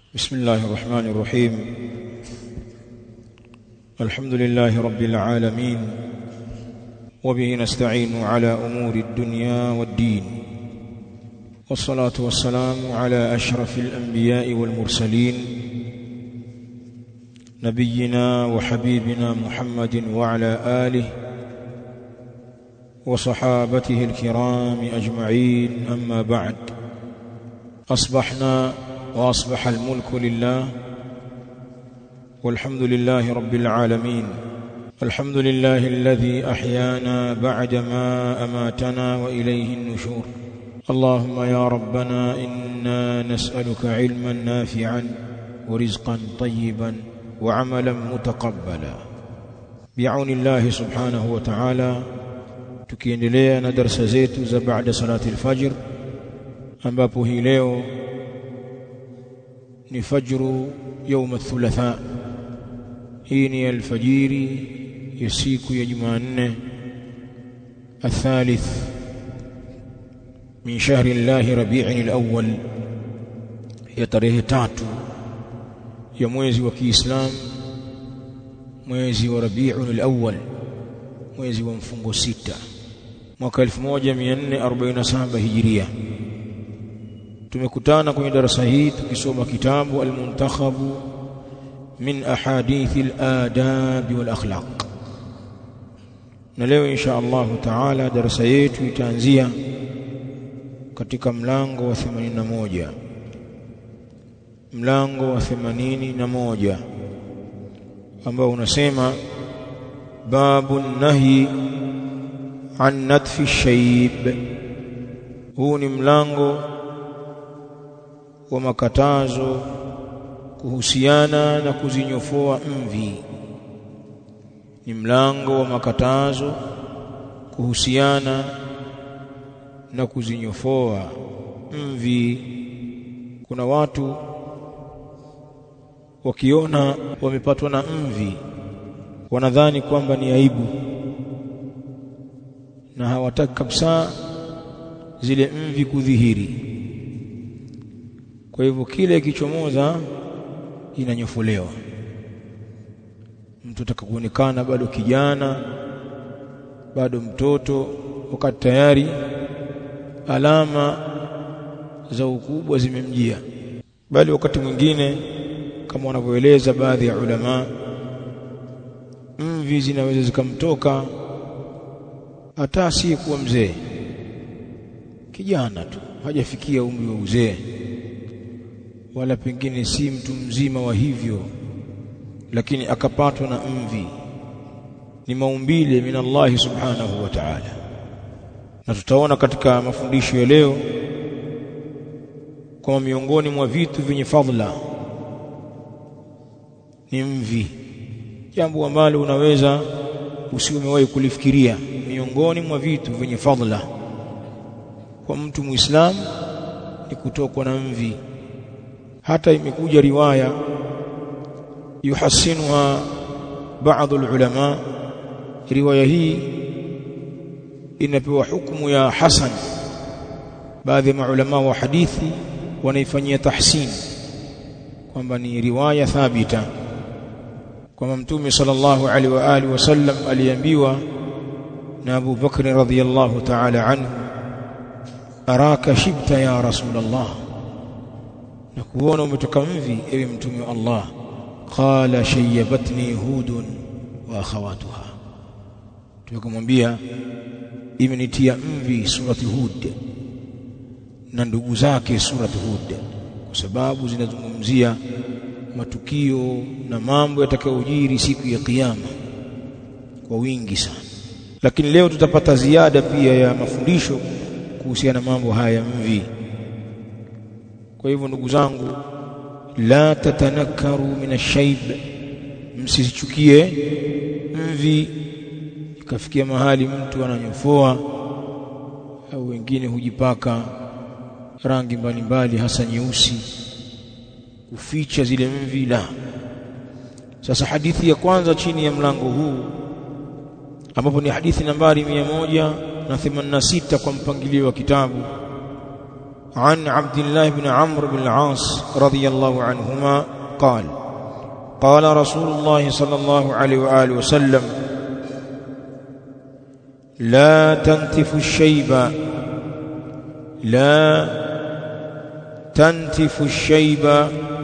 بسم الله الرحمن الرحيم. الحمد لله رب العالمين، وبه نستعين على أمور الدنيا والدين، والصلاة والسلام على أشرف الأنبياء والمرسلين، نبينا وحبيبنا محمد وعلى آله وصحابته الكرام أجمعين. أما بعد، أصبحنا وأصبح الملك لله، والحمد لله رب العالمين. الحمد لله الذي أحيانا بعدما أماتنا وإليه النشور. اللهم يا ربنا إنا نسألك علما نافعا ورزقا طيبا وعملا متقبلا بعون الله سبحانه وتعالى. tukiendelea na darasa zetu za baada salati al-fajr, ambapo hii leo ni fajru يوم الثلاثاء. hii ni alfajiri ya siku ya Jumanne الثالث من شهر الله ربيع الأول, ya tarehe 3 ya mwezi wa Kiislamu, mwezi wa Rabiul Awwal, mwezi wa mfungo 6, mwaka 1447 Hijria. Tumekutana kwenye darasa hii tukisoma kitabu Al-Muntakhab min ahadith al-adab wal akhlaq, na leo insha Allah taala darasa yetu itaanzia katika mlango wa 81. mlango wa 81 ambao unasema babu nahi an natfi shayb. huu ni mlango wa makatazo kuhusiana na kuzinyofoa mvi. ni mlango wa makatazo kuhusiana na kuzinyofoa mvi. kuna watu wakiona wamepatwa na mvi wanadhani kwamba ni aibu, na hawataki kabisa zile mvi kudhihiri. Kwa hivyo kile kichomoza inanyofolewa. mtu atakakuonekana bado kijana, bado mtoto, wakati tayari alama za ukubwa zimemjia. Bali wakati mwingine, kama wanavyoeleza baadhi ya ulama, mvi zinaweza zikamtoka hata si kuwa mzee, kijana tu, hajafikia umri wa uzee, wala pengine si mtu mzima wa hivyo, lakini akapatwa na mvi. ni maumbile min Allah subhanahu wa ta'ala. na tutaona katika mafundisho ya leo kwa miongoni mwa vitu vyenye fadhila ni mvi, jambo ambalo unaweza usiumewahi kulifikiria. miongoni mwa vitu vyenye fadhila kwa mtu Muislamu ni kutokwa na mvi. hata imekuja riwaya yuhasinuha baadhi ulama. riwaya hii inapewa hukumu ya hasan. baadhi ya maulama wa hadithi wanaifanyia tahsin kwamba ni riwaya thabita, kwamba Mtume sallallahu alaihi wa alihi wasallam aliambiwa na Abu Bakr radhiyallahu ta'ala anhu, araka shibta ya Rasulullah, na kuona umetoka mvi ewe Mtume wa Allah. qala shayyabatni hudun wa akhawatuha, tukamwambia imenitia mvi surati Hud na ndugu zake surati Hud, kwa sababu zinazungumzia matukio na mambo yatakayojiri siku ya kiyama kwa wingi sana. Lakini leo tutapata ziada pia ya mafundisho kuhusiana na mambo haya mvi. Kwa hivyo ndugu zangu, la tatanakaru min ash-shayb, msizichukie mvi ikafikia mahali mtu ananyofoa, au wengine hujipaka rangi mbalimbali hasa nyeusi kuficha zile mvi. la Sasa hadithi ya kwanza chini ya mlango huu, ambapo ni hadithi nambari 186 kwa mpangilio wa kitabu, عن عبد الله بن عمرو بن العاص رضي الله عنهما قال قال رسول الله صلى الله عليه وآله وسلم لا تنتف الشيب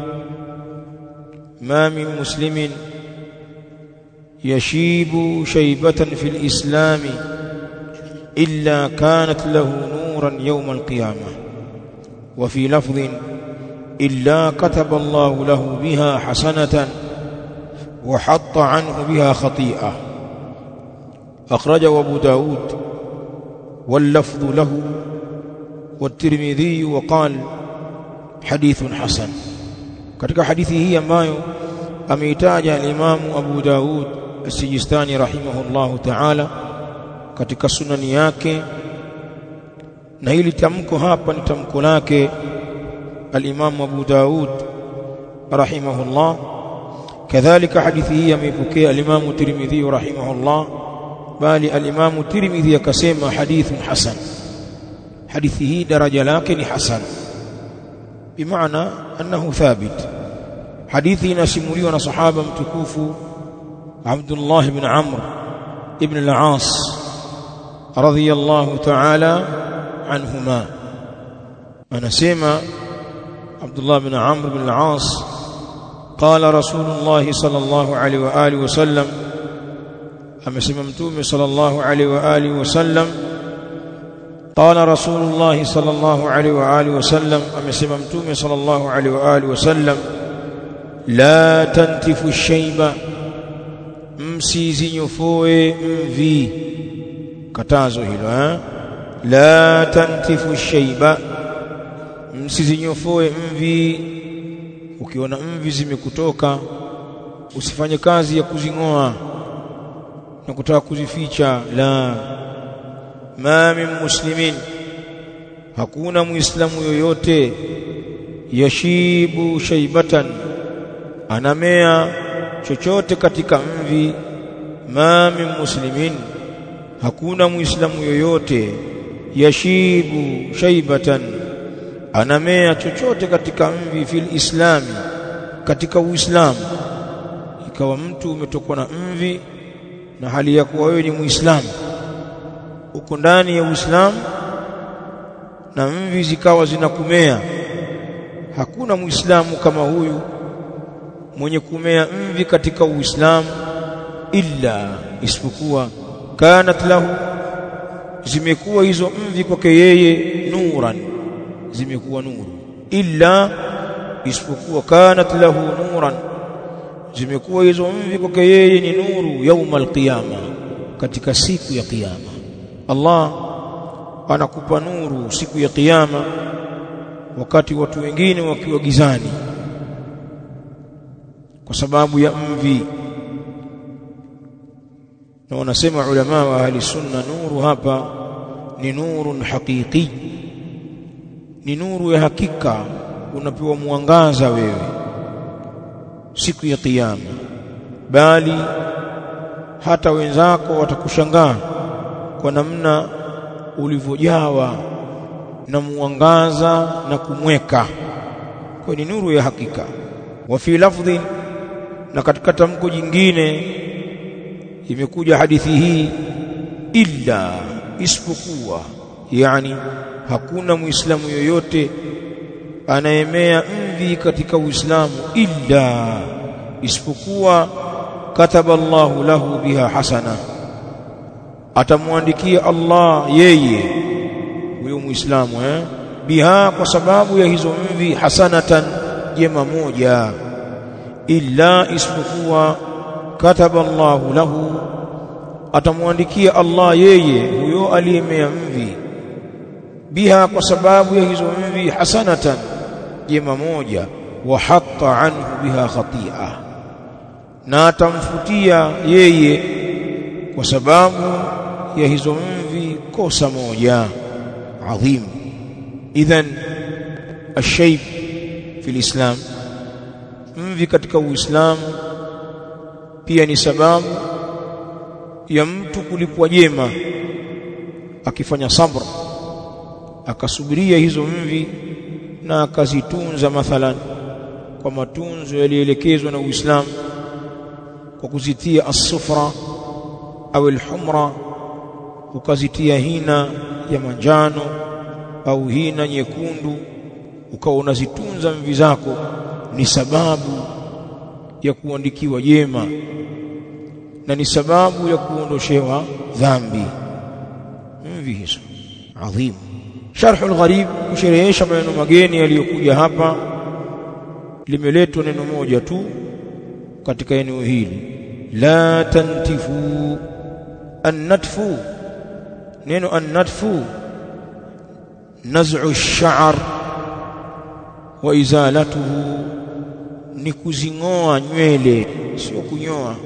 ما من مسلم يشيب شيبة في الإسلام إلا كانت له نورا يوم القيامة وفي لفظ إلا كتب الله له بها حسنة وحط عنه بها خطيئة أخرجه أبو داود واللفظ له والترمذي وقال حديث حسن. katika hadithi hii ambayo ameitaja al-Imam Abu Daud as-Sijistani rahimahullahu ta'ala katika sunani yake, na hili tamko hapa ni tamko lake al-Imam Abu Daud rahimahullah. kadhalika hadithi hii ameipokea al-Imam Tirmidhi rahimahullah, bali al-Imam Tirmidhi akasema hadithun hasan, hadithi hii daraja lake ni hasan, bimaana annahu thabit. hadithi inasimuliwa na sahaba mtukufu Abdullah ibn Amr ibn al-As radiyallahu ta'ala anhuma. anasema Abdullah ibn Amr ibn al-As qala Rasulullah sallallahu alaihi wa alihi wasallam, amesema mtume sallallahu alaihi wa alihi wasallam. قال رسول الله صلى الله عليه وآله وسلم, amesema mtume صلى الله عليه وآله وسلم, لا تنتف الشيب, msizinyofoe mvi. katazo hilo la tantifu الشيب, msizinyofoe mvi. ukiona mvi zimekutoka usifanye kazi ya kuzingoa na kutaka kuzificha. la ma min muslimin, hakuna muislamu yoyote, yashibu shaybatan, anamea chochote katika mvi. ma min muslimin, hakuna muislamu yoyote, yashibu shaybatan, anamea chochote katika mvi, fil islami, katika uislamu. ikawa mtu umetokwa na mvi na hali ya kuwa wewe ni muislamu, uko ndani ya Uislamu na mvi zikawa zinakumea, hakuna muislamu kama huyu mwenye kumea mvi katika Uislamu, illa, isipokuwa kanat lahu, zimekuwa hizo mvi kwake yeye, nuran, zimekuwa nuru. illa, isipokuwa kanat lahu nuran, zimekuwa hizo mvi kwake yeye ni nuru, yaumal qiyama, katika siku ya kiyama. Allah anakupa nuru siku ya kiyama, wakati watu wengine wakiwa gizani kwa sababu ya mvi. na wanasema ulama wa ahli sunna, nuru hapa ni nurun haqiqi, ni nuru ya hakika, unapewa mwangaza wewe siku ya kiyama, bali hata wenzako watakushangaa kwa namna ulivyojawa na mwangaza na kumweka. kwa ni nuru ya hakika. wa fi lafdhi, na katika tamko jingine imekuja hadithi hii, illa, isipokuwa, yani hakuna muislamu yoyote anayemea mvi katika Uislamu, illa, isipokuwa kataba Allahu lahu biha hasana, atamwandikia Allah yeye huyo muislamu biha, kwa sababu ya hizo mvi, hasanatan, jema moja. illa, isipokuwa kataba Allahu lahu, atamwandikia Allah yeye huyo aliyemea mvi, biha, kwa sababu ya hizo mvi, hasanatan, jema moja. wa hatta anhu biha khati'a, na atamfutia yeye kwa sababu ya hizo mvi kosa moja. adhim. idhan ash-shayb fi al-islam, mvi katika Uislamu pia ni sababu ya mtu kulipwa jema akifanya sabr, akasubiria hizo mvi na akazitunza mathalan kwa matunzo yaliyoelekezwa na Uislamu, kwa kuzitia as-sufra au al-humra, ukazitia hina ya manjano au hina nyekundu, ukawa unazitunza mvi zako, ni sababu ya kuandikiwa jema na ni sababu ya kuondoshewa dhambi. Mvi hizo adhim. Sharhul Gharib, kusherehesha maneno mageni yaliyokuja hapa, limeletwa neno moja tu katika eneo hili, la tantifu. An-natfu, neno an-natfu naz'u ash-sha'r wa izalatuhu, ni kuzingoa nywele, sio kunyoa.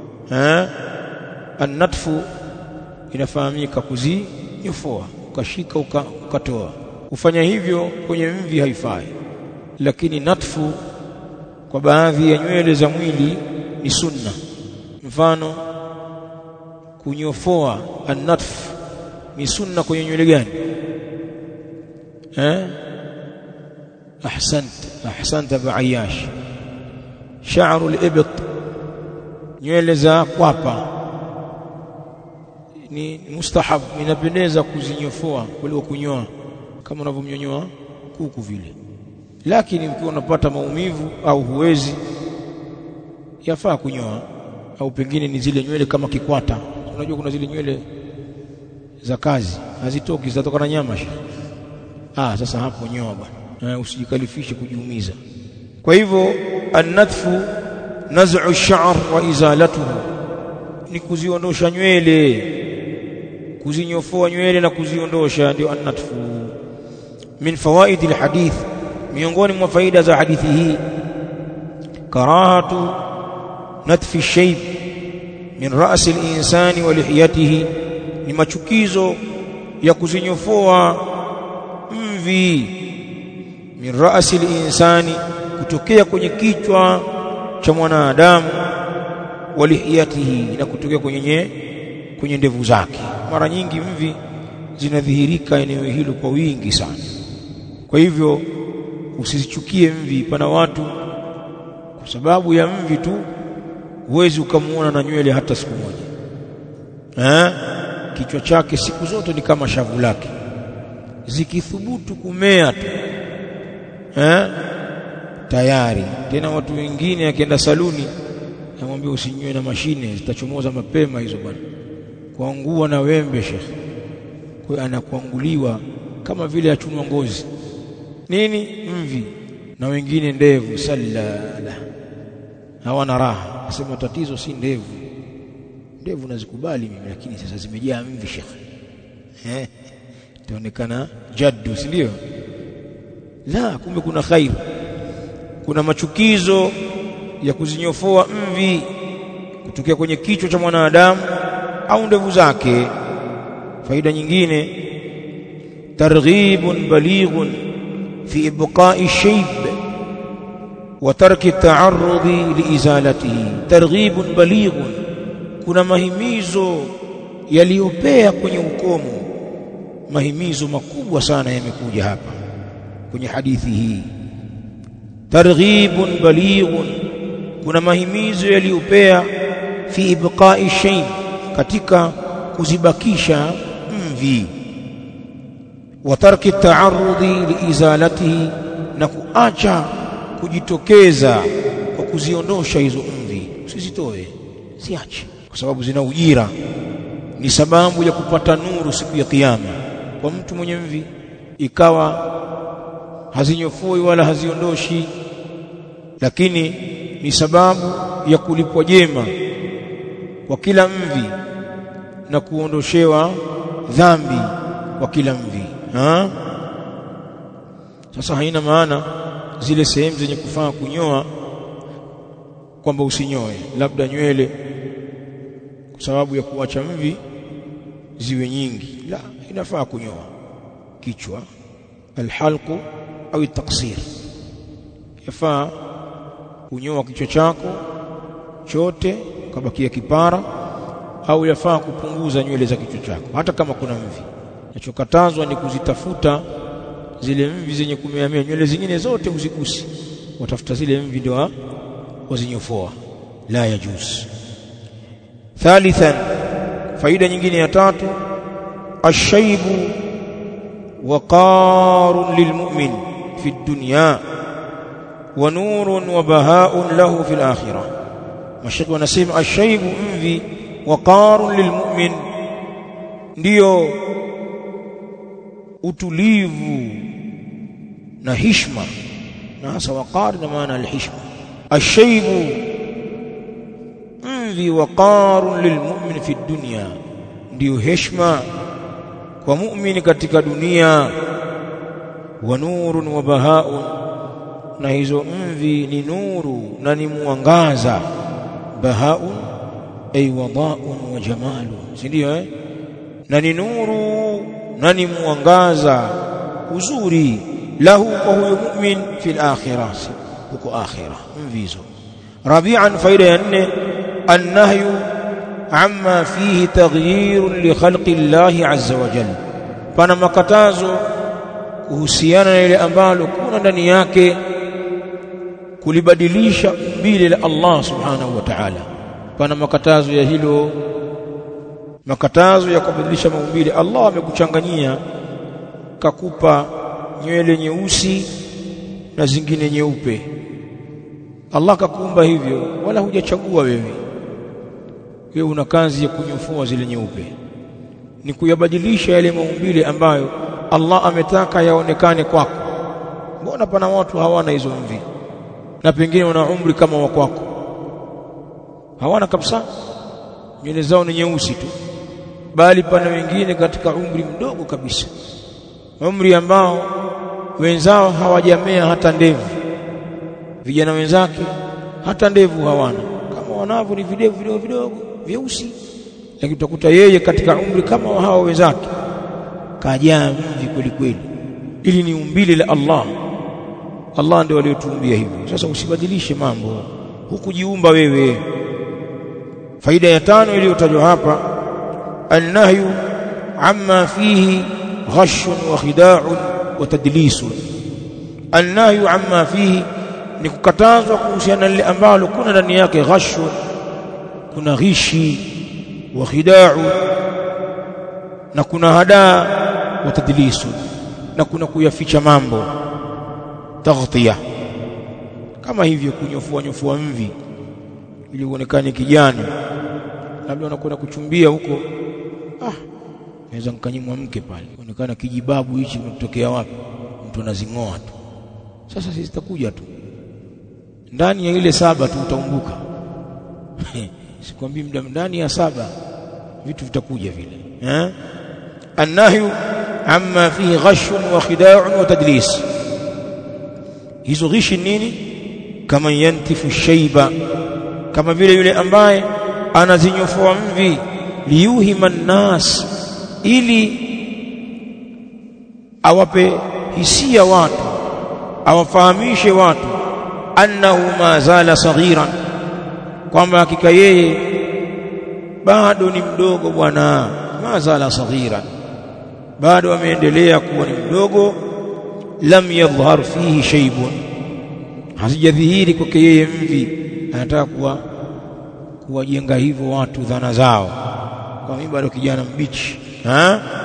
An-natfu inafahamika kuzinyofoa, ukashika ukatoa. Kufanya hivyo kwenye mvi haifai, lakini natfu kwa baadhi ya nywele za mwili ni sunna. Mfano, kunyofoa an-natf ni sunna kwenye nywele gani? Ahsanta Ba'ayash. Sha'ru al-ibt, nywele za kwapa ni mustahab, inapendeza kuzinyofoa kuliko kunyoa, kama unavyomnyonyoa kuku vile. Lakini ukiwa unapata maumivu au huwezi, yafaa kunyoa, au pengine ni zile nywele kama kikwata. Unajua kuna zile nywele za kazi hazitoki, zitatoka na nyama. Sasa hapo nyoa bwana, usijikalifishe kujiumiza. Kwa hivyo an-natfu naz'u ash-sha'r wa izalatuhu, ni kuziondosha nywele, kuzinyofoa nywele na kuziondosha, ndio an-natfu. Min fawaid al-hadith, miongoni mwa faida za hadithi hii, karahatu natfi ash-shayb min ra's al-insani wa lihiyatihi, ni machukizo ya kuzinyofoa mvi min ra's al-insani, kutokea kwenye kichwa cha mwanadamu, wa lihiyatihi, na kutokea kwenye ndevu zake. Mara nyingi mvi zinadhihirika eneo hilo kwa wingi sana. Kwa hivyo usizichukie mvi. Pana watu kwa sababu ya mvi tu huwezi ukamuona na nywele hata siku moja. Kichwa chake siku zote ni kama shavu lake, zikithubutu kumea tu tayari. Tena watu wengine akienda saluni namwambia usinywe na mashine, zitachomoza mapema hizo bwana, kuangua na wembe shekhi. Kwa anakuanguliwa kama vile achunwa ngozi nini mvi. Na wengine ndevu sallala, hawana raha. Nasema tatizo si ndevu nazikubali mimi, lakini sasa zimejaa mvi shekhi, itaonekana jaddu, si ndio? La, kumbe kuna khair. Kuna machukizo ya kuzinyofoa mvi kutokea kwenye kichwa cha mwanadamu au ndevu zake. Faida nyingine, targhibun balighun fi ibqa'i shayb wa tarki ta'arrudi liizalatihi. Targhibun balighun, kuna mahimizo yaliyopea kwenye ukomo. Mahimizo makubwa sana yamekuja hapa kwenye hadithi hii. Targhibun balighun, kuna mahimizo yaliyopea fi ibqa'i shayb, katika kuzibakisha mvi, wa tarki ta'arrudi liizalatihi, na kuacha kujitokeza kwa kuziondosha hizo mvi. Usizitoe, siache, kwa sababu zina ujira, ni sababu ya kupata nuru siku ya kiyama. Kwa mtu mwenye mvi ikawa hazinyofui wala haziondoshi, lakini ni sababu ya kulipwa jema kwa kila mvi na kuondoshewa dhambi kwa kila mvi. Sasa haina maana zile sehemu zenye kufaa kunyoa kwamba usinyoe, labda nywele kwa sababu ya kuacha mvi ziwe nyingi. La, inafaa kunyoa kichwa, alhalqu au taksir. Yafaa kunyoa kichwa chako chote kabakia kipara, au yafaa kupunguza nywele za kichwa chako hata kama kuna mvi. Nachokatazwa ni kuzitafuta zile mvi zenye kumeamea, nywele zingine zote uzigusi, watafuta zile mvi ndio wazinyofoa, la yajuz. Thalithan, faida nyingine ya tatu, ashaybu waqarun lilmu'min fi dunya wa nurun wa bahaa'un lahu fil akhirah. Mashaka wanasema ashaybu mvi waqarun lilmu'min, ndio utulivu na heshima, na hasa waqar na maana alhishma. Ashaybu mvi waqarun lilmu'min fi dunya, ndio heshima kwa muumini katika dunia. Wa nurun wa bahaa'un, na hizo mvi ni nuru na ni mwangaza. Bahaa'un ay wada'un wa jamalun, si ndio na ni nuru na ni mwangaza, uzuri. Lahu, kwa huyo mu'min, fil akhirah, huko akhirah mvizo. Rabi'an, faida ya 4, annahyu amma fihi taghyirun li khalqi Allah azza wa jalla, pana makatazo kuhusiana na ile ambalo kuna ndani yake kulibadilisha umbile la Allah subhanahu wa ta'ala. Pana makatazo ya hilo, makatazo ya kubadilisha maumbile. Allah amekuchanganyia, kakupa nywele nyeusi na zingine nyeupe. Allah kakuumba hivyo, wala hujachagua wewe. Wewe una kazi ya kunyofua zile nyeupe, ni kuyabadilisha yale maumbile ambayo Allah ametaka yaonekane kwako. Mbona pana watu hawana hizo mvi, na pengine wana umri kama wa kwako, hawana kabisa, nywele zao ni nyeusi tu, bali pana wengine katika umri mdogo kabisa, umri ambao wenzao hawajamea hata ndevu. Vijana wenzake hata ndevu hawana, kama wanavyo ni videvu vidogo vidogo vyeusi, lakini utakuta yeye katika umri kama wa hao wenzake kajaa mvi kweli kweli. Ili ni umbile la Allah. Allah ndio aliyotuumbia hivyo. Sasa usibadilishe mambo, hukujiumba wewe. Faida ya 5 iliyotajwa hapa, annahyu amma fihi ghashun wa khida'un wa tadlisun. Annahyu amma fihi, ni kukatazwa kuhusiana na lile ambalo kuna ndani yake ghashun, kuna ghishi, wa khida'un, na kuna hadaa, wa tadlisun, na kuna kuyaficha mambo, taghtiya, kama hivyo kunyofua mvi ili uonekane kijana. Labda unakwenda kuchumbia huko, naweza nikanyimwa mke pale, uonekana kijibabu hichi kinatokea wapi, mtu anazingoa tu. Sasa sisi zitakuja tu ndani ya ile 7 tu utaumbuka. Sikwambii muda, ndani ya 7 vitu vitakuja vile. Annahyu amma fihi ghashun wa khida'un wa tadlis. Hizo ghishi nini? Kama yantifu shayba, kama vile yule ambaye anazinyofoa mvi, liyuhima nnas, ili awape hisia watu, awafahamishe watu, annahu ma zala saghiran, kwamba hakika yeye bado ni mdogo bwana. Ma zala saghiran, bado ameendelea kuwa ni mdogo. Lam yadhhar fihi shaybun, hasijadhihiri kwake yeye mvi. Anataka kuwajenga hivyo watu dhana zao, kwa mimi bado kijana mbichi.